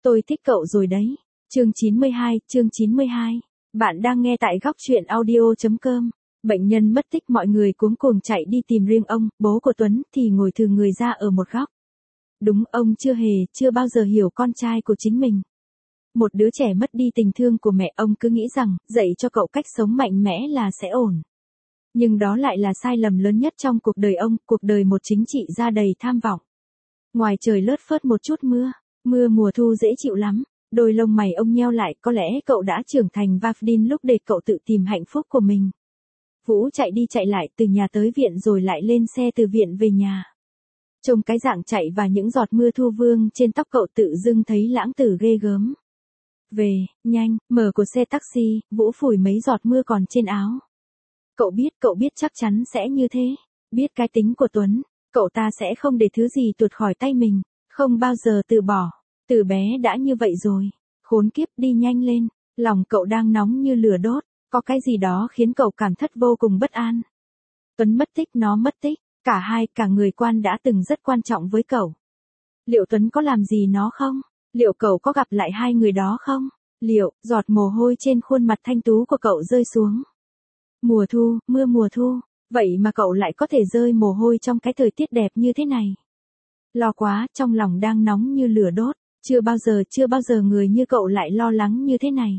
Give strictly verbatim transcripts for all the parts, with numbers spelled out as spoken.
Tôi thích cậu rồi đấy. Chương chín mươi hai, chương chín mươi hai. Bạn đang nghe tại góc truyện audio chấm com. Bệnh nhân mất tích, mọi người cuống cuồng chạy đi tìm, riêng ông, bố của Tuấn, thì ngồi thừ người ra ở một góc. Đúng, ông chưa hề, chưa bao giờ hiểu con trai của chính mình. Một đứa trẻ mất đi tình thương của mẹ, ông cứ nghĩ rằng, dạy cho cậu cách sống mạnh mẽ là sẽ ổn. Nhưng đó lại là sai lầm lớn nhất trong cuộc đời ông, cuộc đời một chính trị gia đầy tham vọng. Ngoài trời lất phất một chút mưa, mưa mùa thu dễ chịu lắm, đôi lông mày ông nheo lại, có lẽ cậu đã trưởng thành và đến lúc để cậu tự tìm hạnh phúc của mình. Vũ chạy đi chạy lại từ nhà tới viện rồi lại lên xe từ viện về nhà. Trông cái dạng chạy và những giọt mưa thu vương trên tóc cậu tự dưng thấy lãng tử ghê gớm. Về, nhanh, mở của xe taxi, Vũ phủi mấy giọt mưa còn trên áo. Cậu biết, cậu biết chắc chắn sẽ như thế. Biết cái tính của Tuấn, cậu ta sẽ không để thứ gì tuột khỏi tay mình, không bao giờ từ bỏ. Từ bé đã như vậy rồi. Khốn kiếp, đi nhanh lên. Lòng cậu đang nóng như lửa đốt. Có cái gì đó khiến cậu cảm thất vô cùng bất an. Tuấn mất tích, nó mất tích. Cả hai, cả người quan đã từng rất quan trọng với cậu. Liệu Tuấn có làm gì nó không? Liệu cậu có gặp lại hai người đó không? Liệu, giọt mồ hôi trên khuôn mặt thanh tú của cậu rơi xuống. Mùa thu, mưa mùa thu. Vậy mà cậu lại có thể rơi mồ hôi trong cái thời tiết đẹp như thế này. Lo quá, trong lòng đang nóng như lửa đốt. Chưa bao giờ, chưa bao giờ người như cậu lại lo lắng như thế này.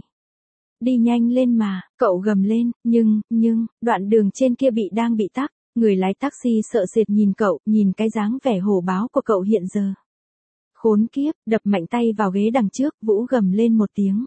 Đi nhanh lên mà, cậu gầm lên, nhưng, nhưng, đoạn đường trên kia bị đang bị tắc. Người lái taxi sợ sệt nhìn cậu, nhìn cái dáng vẻ hổ báo của cậu hiện giờ. Khốn kiếp, đập mạnh tay vào ghế đằng trước, Vũ gầm lên một tiếng.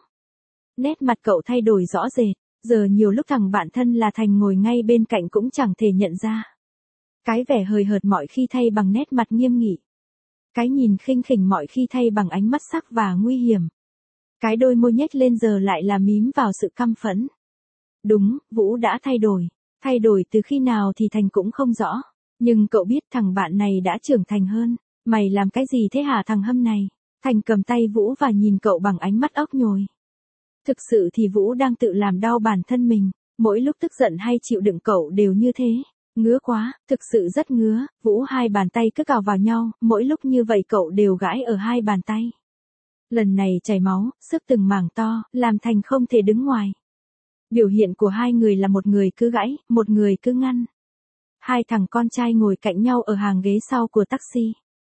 Nét mặt cậu thay đổi rõ rệt, giờ nhiều lúc thằng bạn thân là Thành ngồi ngay bên cạnh cũng chẳng thể nhận ra. Cái vẻ hời hợt mọi khi thay bằng nét mặt nghiêm nghị. Cái nhìn khinh khỉnh mọi khi thay bằng ánh mắt sắc và nguy hiểm. Cái đôi môi nhếch lên giờ lại là mím vào sự căm phẫn. Đúng, Vũ đã thay đổi. Thay đổi từ khi nào thì Thành cũng không rõ. Nhưng cậu biết thằng bạn này đã trưởng thành hơn. Mày làm cái gì thế hả thằng hâm này? Thành cầm tay Vũ và nhìn cậu bằng ánh mắt ốc nhồi. Thực sự thì Vũ đang tự làm đau bản thân mình. Mỗi lúc tức giận hay chịu đựng cậu đều như thế. Ngứa quá, thực sự rất ngứa. Vũ hai bàn tay cứ cào vào nhau. Mỗi lúc như vậy cậu đều gãi ở hai bàn tay. Lần này chảy máu, sức từng mảng to, làm Thành không thể đứng ngoài. Biểu hiện của hai người là một người cứ gãy, một người cứ ngăn. Hai thằng con trai ngồi cạnh nhau ở hàng ghế sau của taxi.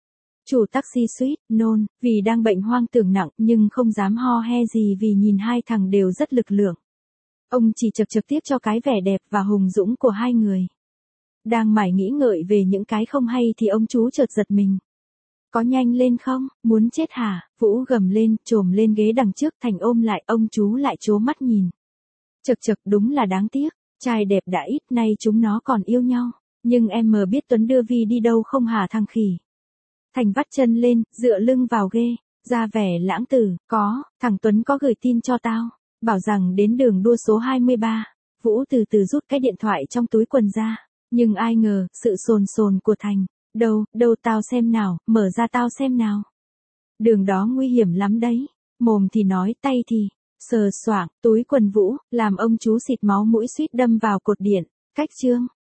Chủ taxi suýt, nôn, vì đang bệnh hoang tưởng nặng nhưng không dám ho he gì vì nhìn hai thằng đều rất lực lượng. Ông chỉ chật trực tiếp cho cái vẻ đẹp và hùng dũng của hai người. Đang mải nghĩ ngợi về những cái không hay thì ông chú chợt giật mình. Có nhanh lên không, muốn chết hả? Vũ gầm lên, trồm lên ghế đằng trước, Thành ôm lại, ông chú lại trố mắt nhìn. Chật chật, đúng là đáng tiếc, trai đẹp đã ít, nay chúng nó còn yêu nhau. Nhưng em mờ biết Tuấn đưa Vi đi đâu không hả thằng khỉ? Thành vắt chân lên, dựa lưng vào ghê, ra vẻ lãng tử, có, thằng Tuấn có gửi tin cho tao, bảo rằng đến đường đua số hai mươi ba. Vũ từ từ rút cái điện thoại trong túi quần ra, nhưng ai ngờ, sự sồn sồn của Thành, đâu, đâu tao xem nào, mở ra tao xem nào. Đường đó nguy hiểm lắm đấy, mồm thì nói, tay thì sờ soạng, túi quần Vũ, làm ông chú xịt máu mũi suýt đâm vào cột điện. Cách chương,